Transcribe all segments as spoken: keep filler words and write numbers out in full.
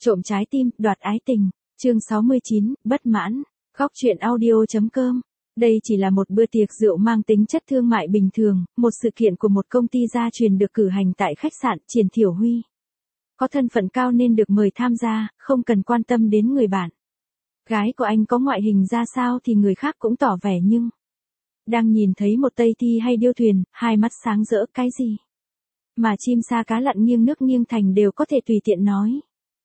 Trộm trái tim, đoạt ái tình. Chương sáu mươi chín, bất mãn. Góc truyện audio.com. Đây chỉ là một bữa tiệc rượu mang tính chất thương mại bình thường, một sự kiện của một công ty gia truyền được cử hành tại khách sạn Triển Thiểu Huy. Có thân phận cao nên được mời tham gia, không cần quan tâm đến người bạn. Gái của anh có ngoại hình ra sao thì người khác cũng tỏ vẻ nhưng. Đang nhìn thấy một Tây Thi hay điêu thuyền, hai mắt sáng rỡ cái gì. Mà chim sa cá lặn nghiêng nước nghiêng thành đều có thể tùy tiện nói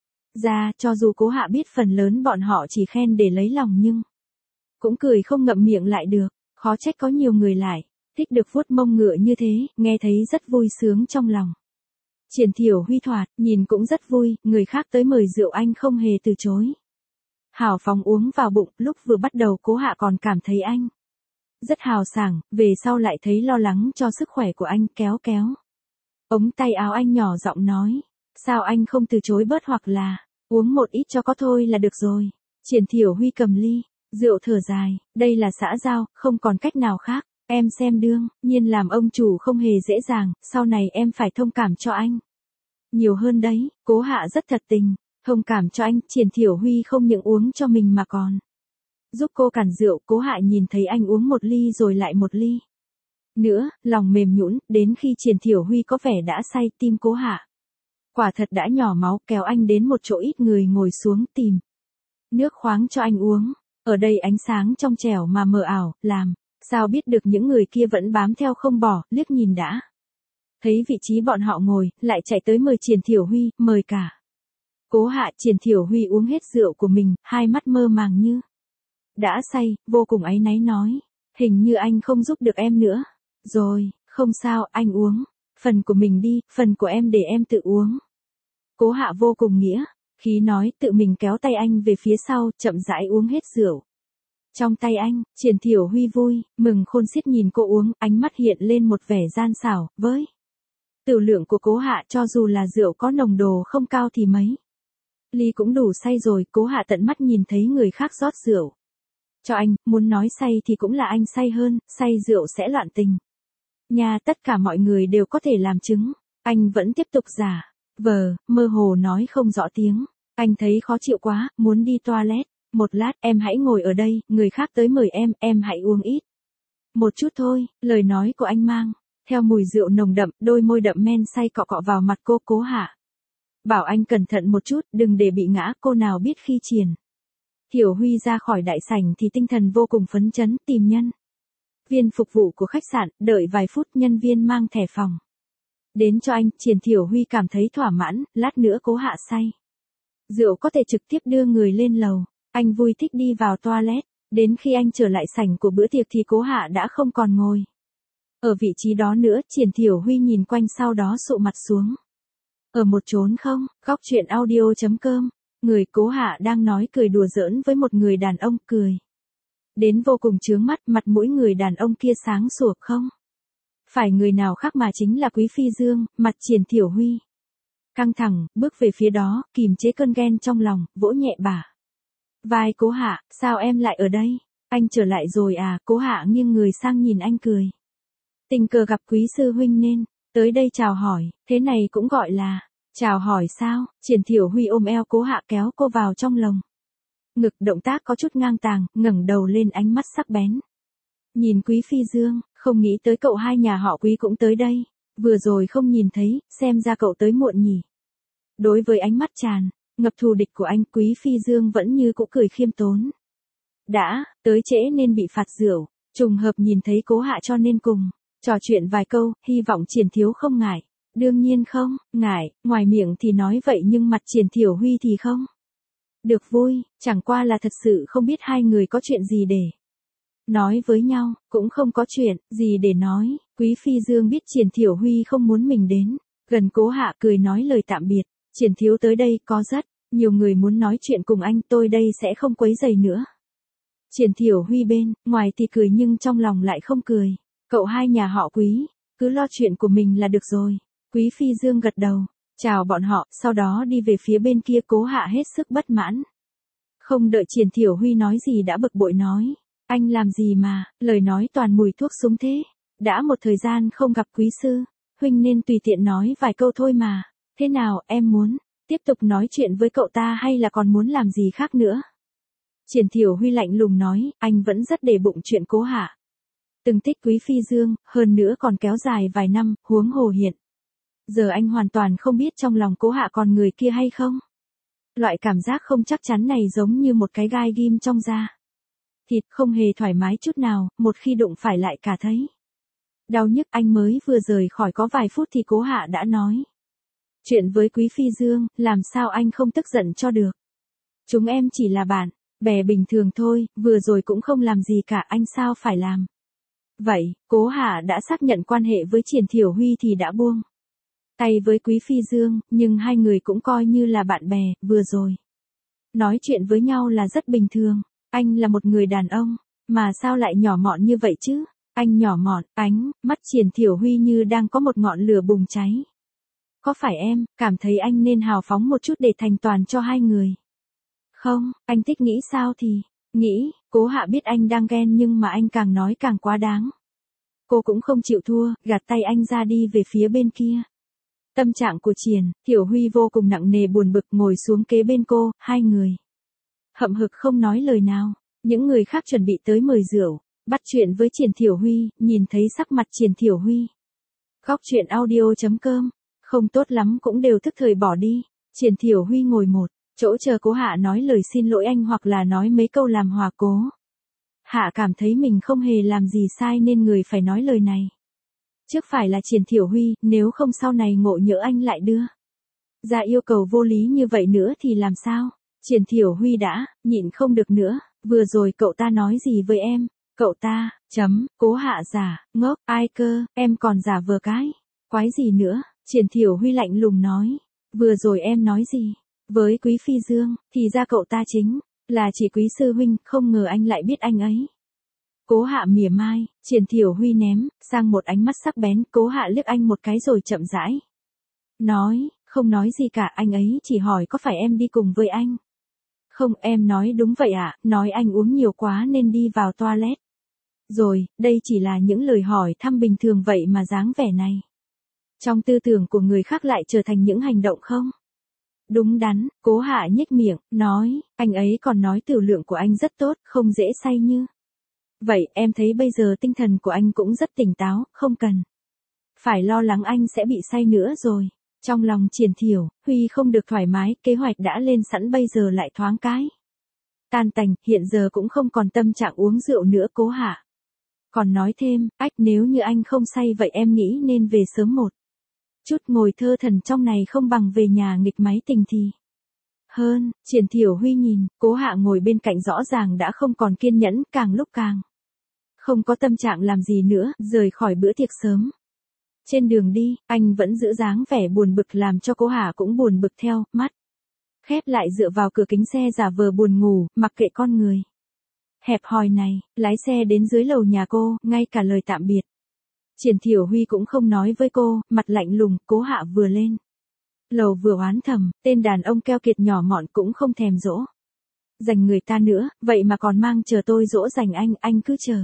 ra, cho dù Cố Hạ biết phần lớn bọn họ chỉ khen để lấy lòng nhưng cũng cười không ngậm miệng lại được, khó trách có nhiều người lại thích được vuốt mông ngựa như thế, nghe thấy rất vui sướng trong lòng. Triển Thiểu Huy thoạt, nhìn cũng rất vui, người khác tới mời rượu anh không hề từ chối. Hào phóng uống vào bụng, lúc vừa bắt đầu Cố Hạ còn cảm thấy anh rất hào sảng, về sau lại thấy lo lắng cho sức khỏe của anh, kéo kéo ống tay áo anh nhỏ giọng nói, sao anh không từ chối bớt hoặc là uống một ít cho có thôi là được rồi. Triển Thiểu Huy cầm ly rượu thở dài, đây là xã giao, không còn cách nào khác, em xem đương nhiên làm ông chủ không hề dễ dàng, sau này em phải thông cảm cho anh nhiều hơn đấy. Cố Hạ rất thật tình, thông cảm cho anh. Triển Thiểu Huy không những uống cho mình mà còn giúp cô cản rượu. Cố Hạ nhìn thấy anh uống một ly rồi lại một ly nữa, lòng mềm nhũn, đến khi Triển Thiểu Huy có vẻ đã say, tim Cố Hạ quả thật đã nhỏ máu, kéo anh đến một chỗ ít người ngồi xuống tìm nước khoáng cho anh uống. Ở đây ánh sáng trong trẻo mà mờ ảo, làm sao biết được những người kia vẫn bám theo không bỏ, liếc nhìn đã thấy vị trí bọn họ ngồi, lại chạy tới mời Triển Thiểu Huy, mời cả Cố Hạ. Triển Thiểu Huy uống hết rượu của mình, hai mắt mơ màng như đã say, vô cùng áy náy nói, hình như anh không giúp được em nữa rồi, không sao, anh uống phần của mình đi, phần của em để em tự uống. Cố Hạ vô cùng nghĩa khí nói, tự mình kéo tay anh về phía sau, chậm rãi uống hết rượu trong tay anh. Triển Thiểu Huy vui mừng khôn xiết nhìn cô uống, ánh mắt hiện lên một vẻ gian xảo. Với tiểu lượng của Cố Hạ, cho dù là rượu có nồng độ không cao thì mấy ly cũng đủ say rồi. Cố Hạ tận mắt nhìn thấy người khác rót rượu cho anh, muốn nói say thì cũng là anh say hơn, say rượu sẽ loạn tình nha, tất cả mọi người đều có thể làm chứng. Anh vẫn tiếp tục giả vờ, mơ hồ nói không rõ tiếng, anh thấy khó chịu quá, muốn đi toilet. Một lát, em hãy ngồi ở đây, người khác tới mời em, em hãy uống ít một chút thôi. Lời nói của anh mang theo mùi rượu nồng đậm, đôi môi đậm men say cọ cọ vào mặt cô. Cố Hạ bảo anh cẩn thận một chút, đừng để bị ngã. Cô nào biết khi Triển Thiểu Huy ra khỏi đại sảnh thì tinh thần vô cùng phấn chấn, tìm nhân viên phục vụ của khách sạn, đợi vài phút nhân viên mang thẻ phòng đến cho anh. Triển Thiểu Huy cảm thấy thỏa mãn, lát nữa Cố Hạ say rượu có thể trực tiếp đưa người lên lầu. Anh vui thích đi vào toilet, đến khi anh trở lại sảnh của bữa tiệc thì Cố Hạ đã không còn ngồi ở vị trí đó nữa. Triển Thiểu Huy nhìn quanh sau đó sụ mặt xuống ở một chốn không. Góc truyện audio.com. Người Cố Hạ đang nói cười đùa giỡn với một người đàn ông, cười đến vô cùng chướng mắt, mặt mũi người đàn ông kia sáng sủa không phải người nào khác mà chính là Quý Phi Dương. Mặt Triển Thiểu Huy căng thẳng, bước về phía đó, kìm chế cơn ghen trong lòng, vỗ nhẹ bả vai Cố Hạ, sao em lại ở đây? Anh trở lại rồi à? Cố Hạ nghiêng người sang nhìn anh cười. Tình cờ gặp Quý sư huynh nên tới đây chào hỏi, thế này cũng gọi là chào hỏi sao? Triển Thiểu Huy ôm eo Cố Hạ kéo cô vào trong lồng ngực, động tác có chút ngang tàng, ngẩng đầu lên, ánh mắt sắc bén nhìn Quý Phi Dương, không nghĩ tới cậu hai nhà họ Quý cũng tới đây, vừa rồi không nhìn thấy, xem ra cậu tới muộn nhỉ. Đối với ánh mắt tràn ngập thù địch của anh, Quý Phi Dương vẫn như cũ cười khiêm tốn. Đã tới trễ nên bị phạt rượu, trùng hợp nhìn thấy Cố Hạ cho nên cùng trò chuyện vài câu, hy vọng Triển thiếu không ngại. Đương nhiên không ngại, ngoài miệng thì nói vậy nhưng mặt Triển Thiểu Huy thì không được vui, chẳng qua là thật sự không biết hai người có chuyện gì để nói với nhau, cũng không có chuyện gì để nói. Quý Phi Dương biết Triển Thiểu Huy không muốn mình đến gần Cố Hạ, cười nói lời tạm biệt. Triển thiếu tới đây có rất nhiều người muốn nói chuyện cùng anh, tôi đây sẽ không quấy rầy nữa. Triển Thiểu Huy bên ngoài thì cười nhưng trong lòng lại không cười. Cậu hai nhà họ Quý cứ lo chuyện của mình là được rồi. Quý Phi Dương gật đầu chào bọn họ, sau đó đi về phía bên kia. Cố Hạ hết sức bất mãn, không đợi Triển Thiểu Huy nói gì đã bực bội nói, anh làm gì mà lời nói toàn mùi thuốc súng thế? Đã một thời gian không gặp Quý sư huynh nên tùy tiện nói vài câu thôi mà. Thế nào, em muốn Tiếp tục nói chuyện với cậu ta hay là còn muốn làm gì khác nữa? Triển Thiểu Huy lạnh lùng nói, anh vẫn rất để bụng chuyện Cố Hạ. Từng thích Quý Phi Dương, hơn nữa còn kéo dài vài năm, huống hồ hiện. Giờ anh hoàn toàn không biết trong lòng Cố Hạ còn người kia hay không. Loại cảm giác không chắc chắn này giống như một cái gai ghim trong da. Thịt không hề thoải mái chút nào, một khi đụng phải lại cả thấy. Đau nhức. Anh mới vừa rời khỏi có vài phút thì Cố Hạ đã nói. Chuyện với Quý Phi Dương, làm sao anh không tức giận cho được. Chúng em chỉ là bạn, bè bình thường thôi, vừa rồi cũng không làm gì cả, anh sao phải làm. Vậy, Cố Hạ đã xác nhận quan hệ với Triển Thiểu Huy thì đã buông tay với Quý Phi Dương, nhưng hai người cũng coi như là bạn bè, vừa rồi. Nói chuyện với nhau là rất bình thường, anh là một người đàn ông, mà sao lại nhỏ mọn như vậy chứ? Anh nhỏ mọn, ánh, mắt Triển Thiểu Huy như đang có một ngọn lửa bùng cháy. Có phải em, cảm thấy anh nên hào phóng một chút để thành toàn cho hai người? Không, anh thích nghĩ sao thì, nghĩ. Cố Hạ biết anh đang ghen nhưng mà anh càng nói càng quá đáng. Cô cũng không chịu thua, gạt tay anh ra đi về phía bên kia. Tâm trạng của Triển Thiểu Huy vô cùng nặng nề buồn bực, ngồi xuống kế bên cô, hai người hậm hực không nói lời nào. Những người khác chuẩn bị tới mời rượu, bắt chuyện với Triển Thiểu Huy, nhìn thấy sắc mặt Triển Thiểu Huy. Góc truyện audio chấm com, không tốt lắm cũng đều thức thời bỏ đi. Triển Thiểu Huy ngồi một chỗ chờ Cố Hạ nói lời xin lỗi anh hoặc là nói mấy câu làm hòa Cố Hạ cảm thấy mình không hề làm gì sai nên người phải nói lời này. Trước phải là Triển Thiểu Huy, nếu không sau này ngộ nhỡ anh lại đưa ra yêu cầu vô lý như vậy nữa thì làm sao? Triển Thiểu Huy đã nhịn không được nữa, vừa rồi cậu ta nói gì với em? Cậu ta, chấm, Cố Hạ giả, ngốc, ai cơ, em còn giả vờ cái, quái gì nữa? Triển Thiểu Huy lạnh lùng nói, vừa rồi em nói gì? Với Quý Phi Dương, thì ra cậu ta chính là chỉ Quý sư huynh, không ngờ anh lại biết anh ấy. Cố Hạ mỉa mai, Triển Thiểu Huy ném sang một ánh mắt sắc bén, Cố Hạ liếc anh một cái rồi chậm rãi nói, không nói gì cả, anh ấy chỉ hỏi có phải em đi cùng với anh. Không, em nói đúng vậy ạ, à, nói anh uống nhiều quá nên đi vào toilet. Rồi, đây chỉ là những lời hỏi thăm bình thường vậy mà dáng vẻ này. Trong tư tưởng của người khác lại trở thành những hành động không đúng đắn. Cố Hạ nhếch miệng, nói, anh ấy còn nói tiểu lượng của anh rất tốt, không dễ say như. Vậy, em thấy bây giờ tinh thần của anh cũng rất tỉnh táo, không cần phải lo lắng anh sẽ bị say nữa rồi. Trong lòng Triển Thiểu Huy không được thoải mái, kế hoạch đã lên sẵn bây giờ lại thoáng cái tan tành, hiện giờ cũng không còn tâm trạng uống rượu nữa. Cố Hạ còn nói thêm, ách, nếu như anh không say vậy em nghĩ nên về sớm một chút, ngồi thơ thần trong này không bằng về nhà nghịch máy tình thì hơn. Triển Thiểu Huy nhìn Cố Hạ ngồi bên cạnh rõ ràng đã không còn kiên nhẫn, càng lúc càng không có tâm trạng làm gì nữa, rời khỏi bữa tiệc sớm. Trên đường đi, anh vẫn giữ dáng vẻ buồn bực làm cho Cố Hạ cũng buồn bực theo, mắt khép lại dựa vào cửa kính xe giả vờ buồn ngủ, mặc kệ con người hẹp hòi này, lái xe đến dưới lầu nhà cô, ngay cả lời tạm biệt Triển Thiểu Huy cũng không nói với cô, mặt lạnh lùng. Cố Hạ vừa lên lầu vừa oán thầm, tên đàn ông keo kiệt nhỏ mọn cũng không thèm dỗ dành người ta nữa, vậy mà còn mang chờ tôi dỗ dành anh, anh cứ chờ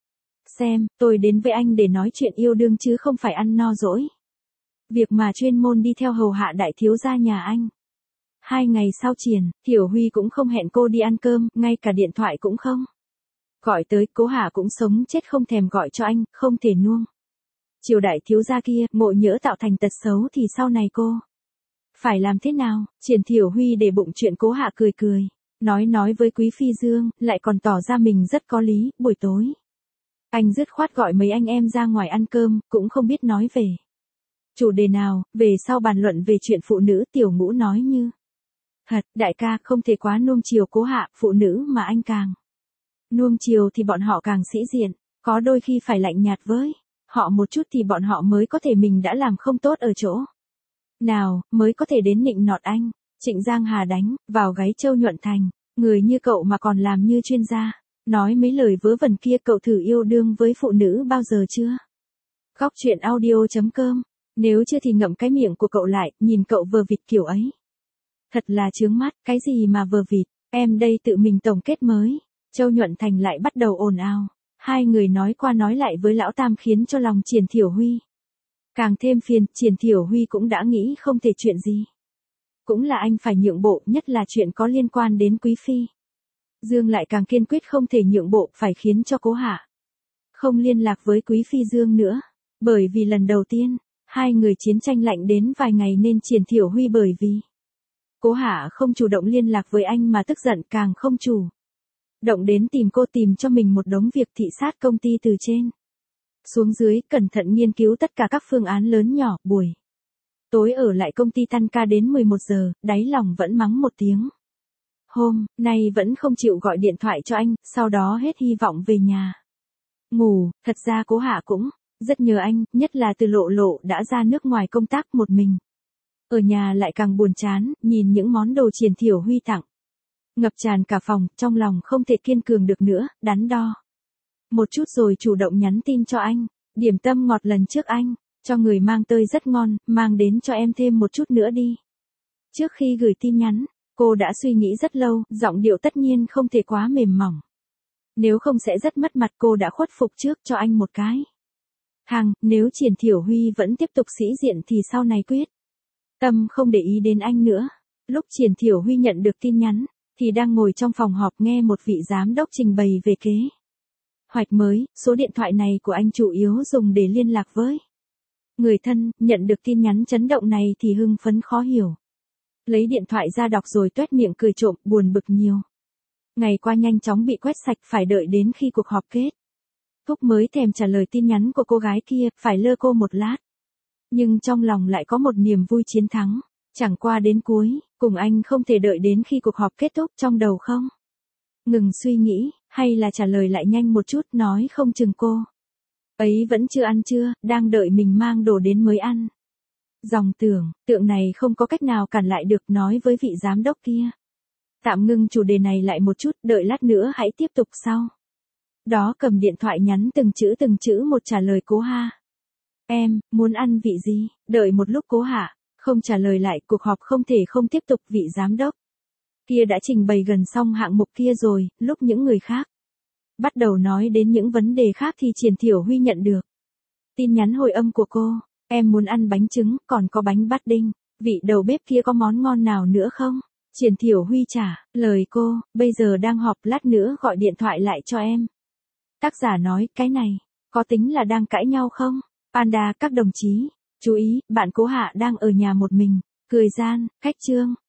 xem, tôi đến với anh để nói chuyện yêu đương chứ không phải ăn no dỗi việc mà chuyên môn đi theo hầu hạ đại thiếu gia nhà anh. Hai ngày sau Triển Thiểu Huy cũng không hẹn cô đi ăn cơm, ngay cả điện thoại cũng không gọi tới. Cố Hạ cũng sống chết không thèm gọi cho anh, không thể nuông chiều đại thiếu gia kia, ngộ nhỡ tạo thành tật xấu thì sau này cô phải làm thế nào? Triển Thiểu Huy để bụng chuyện. Cố Hạ cười cười, nói nói với Quý Phi Dương, lại còn tỏ ra mình rất có lý. Buổi tối anh dứt khoát gọi mấy anh em ra ngoài ăn cơm, cũng không biết nói về chủ đề nào, về sau bàn luận về chuyện phụ nữ. Tiểu Ngũ nói như thật, đại ca không thể quá nuông chiều Cố Hạ, phụ nữ mà anh càng nuông chiều thì bọn họ càng sĩ diện, có đôi khi phải lạnh nhạt với họ một chút thì bọn họ mới có thể mình đã làm không tốt ở chỗ nào, mới có thể đến nịnh nọt anh. Trịnh Giang Hà đánh vào gáy Châu Nhuận Thành, người như cậu mà còn làm như chuyên gia, nói mấy lời vớ vẩn kia. Cậu thử yêu đương với phụ nữ bao giờ chưa? Góc truyện audio chấm com, nếu chưa thì ngậm cái miệng của cậu lại, nhìn cậu vờ vịt kiểu ấy thật là chướng mắt. Cái gì mà vờ vịt, em đây tự mình tổng kết mới. Châu Nhuận Thành lại bắt đầu ồn ào, hai người nói qua nói lại với lão tam khiến cho lòng Triển Thiểu Huy càng thêm phiền. Triển Thiểu Huy cũng đã nghĩ không thể chuyện gì Cũng là anh phải nhượng bộ, nhất là chuyện có liên quan đến Quý Phi. Dương lại càng kiên quyết không thể nhượng bộ, phải khiến cho Cố Hạ không liên lạc với Quý Phi Dương nữa. Bởi vì lần đầu tiên, hai người chiến tranh lạnh đến vài ngày nên Triển Thiểu Huy bởi vì Cố Hạ không chủ động liên lạc với anh mà tức giận, càng không chủ động đến tìm cô, tìm cho mình một đống việc thị sát công ty từ trên xuống dưới, cẩn thận nghiên cứu tất cả các phương án lớn nhỏ. Buổi tối ở lại công ty tan ca đến mười một giờ, đáy lòng vẫn mắng một tiếng. Hôm nay vẫn không chịu gọi điện thoại cho anh, sau đó hết hy vọng về nhà ngủ. Thật ra Cố Hạ cũng rất nhớ anh, nhất là từ Lộ Lộ đã ra nước ngoài công tác một mình. Ở nhà lại càng buồn chán, nhìn những món đồ Triển Thiểu Huy tặng ngập tràn cả phòng, trong lòng không thể kiên cường được nữa, đắn đo một chút rồi chủ động nhắn tin cho anh. Điểm tâm ngọt lần trước anh cho người mang tới rất ngon, mang đến cho em thêm một chút nữa đi. Trước khi gửi tin nhắn, cô đã suy nghĩ rất lâu, giọng điệu tất nhiên không thể quá mềm mỏng. Nếu không sẽ rất mất mặt, cô đã khuất phục trước cho anh một cái. Thằng, nếu Triển Thiểu Huy vẫn tiếp tục sĩ diện thì sau này quyết tâm không để ý đến anh nữa. Lúc Triển Thiểu Huy nhận được tin nhắn, thì đang ngồi trong phòng họp nghe một vị giám đốc trình bày về kế hoạch mới. Số điện thoại này của anh chủ yếu dùng để liên lạc với người thân. Nhận được tin nhắn chấn động này thì hưng phấn khó hiểu. Lấy điện thoại ra đọc rồi toét miệng cười trộm, buồn bực nhiều. Ngày qua nhanh chóng bị quét sạch, phải đợi đến khi cuộc họp kết thúc mới thèm trả lời tin nhắn của cô gái kia, phải lơ cô một lát. Nhưng trong lòng lại có một niềm vui chiến thắng. Chẳng qua đến cuối, cùng anh không thể đợi đến khi cuộc họp kết thúc, trong đầu không ngừng suy nghĩ, hay là trả lời lại nhanh một chút, nói không chừng cô ấy vẫn chưa ăn trưa, đang đợi mình mang đồ đến mới ăn. Dòng tưởng, tượng này không có cách nào cản lại được, nói với vị giám đốc kia. Tạm ngưng chủ đề này lại một chút, đợi lát nữa hãy tiếp tục sau. Đó cầm điện thoại nhắn từng chữ từng chữ một trả lời Cố Hạ. Em, muốn ăn vị gì? Đợi một lúc Cố Hạ không trả lời lại, cuộc họp không thể không tiếp tục. Vị giám đốc kia đã trình bày gần xong hạng mục kia rồi. Lúc những người khác bắt đầu nói đến những vấn đề khác thì Triển Thiểu Huy nhận được tin nhắn hồi âm của cô. Em muốn ăn bánh trứng, còn có bánh bát đinh. Vị đầu bếp kia có món ngon nào nữa không? Triển Thiểu Huy trả lời cô, bây giờ đang họp, lát nữa gọi điện thoại lại cho em. Tác giả nói, cái này có tính là đang cãi nhau không? Panda, các đồng chí chú ý, bạn Cố Hạ đang ở nhà một mình, cười gian, khách trương.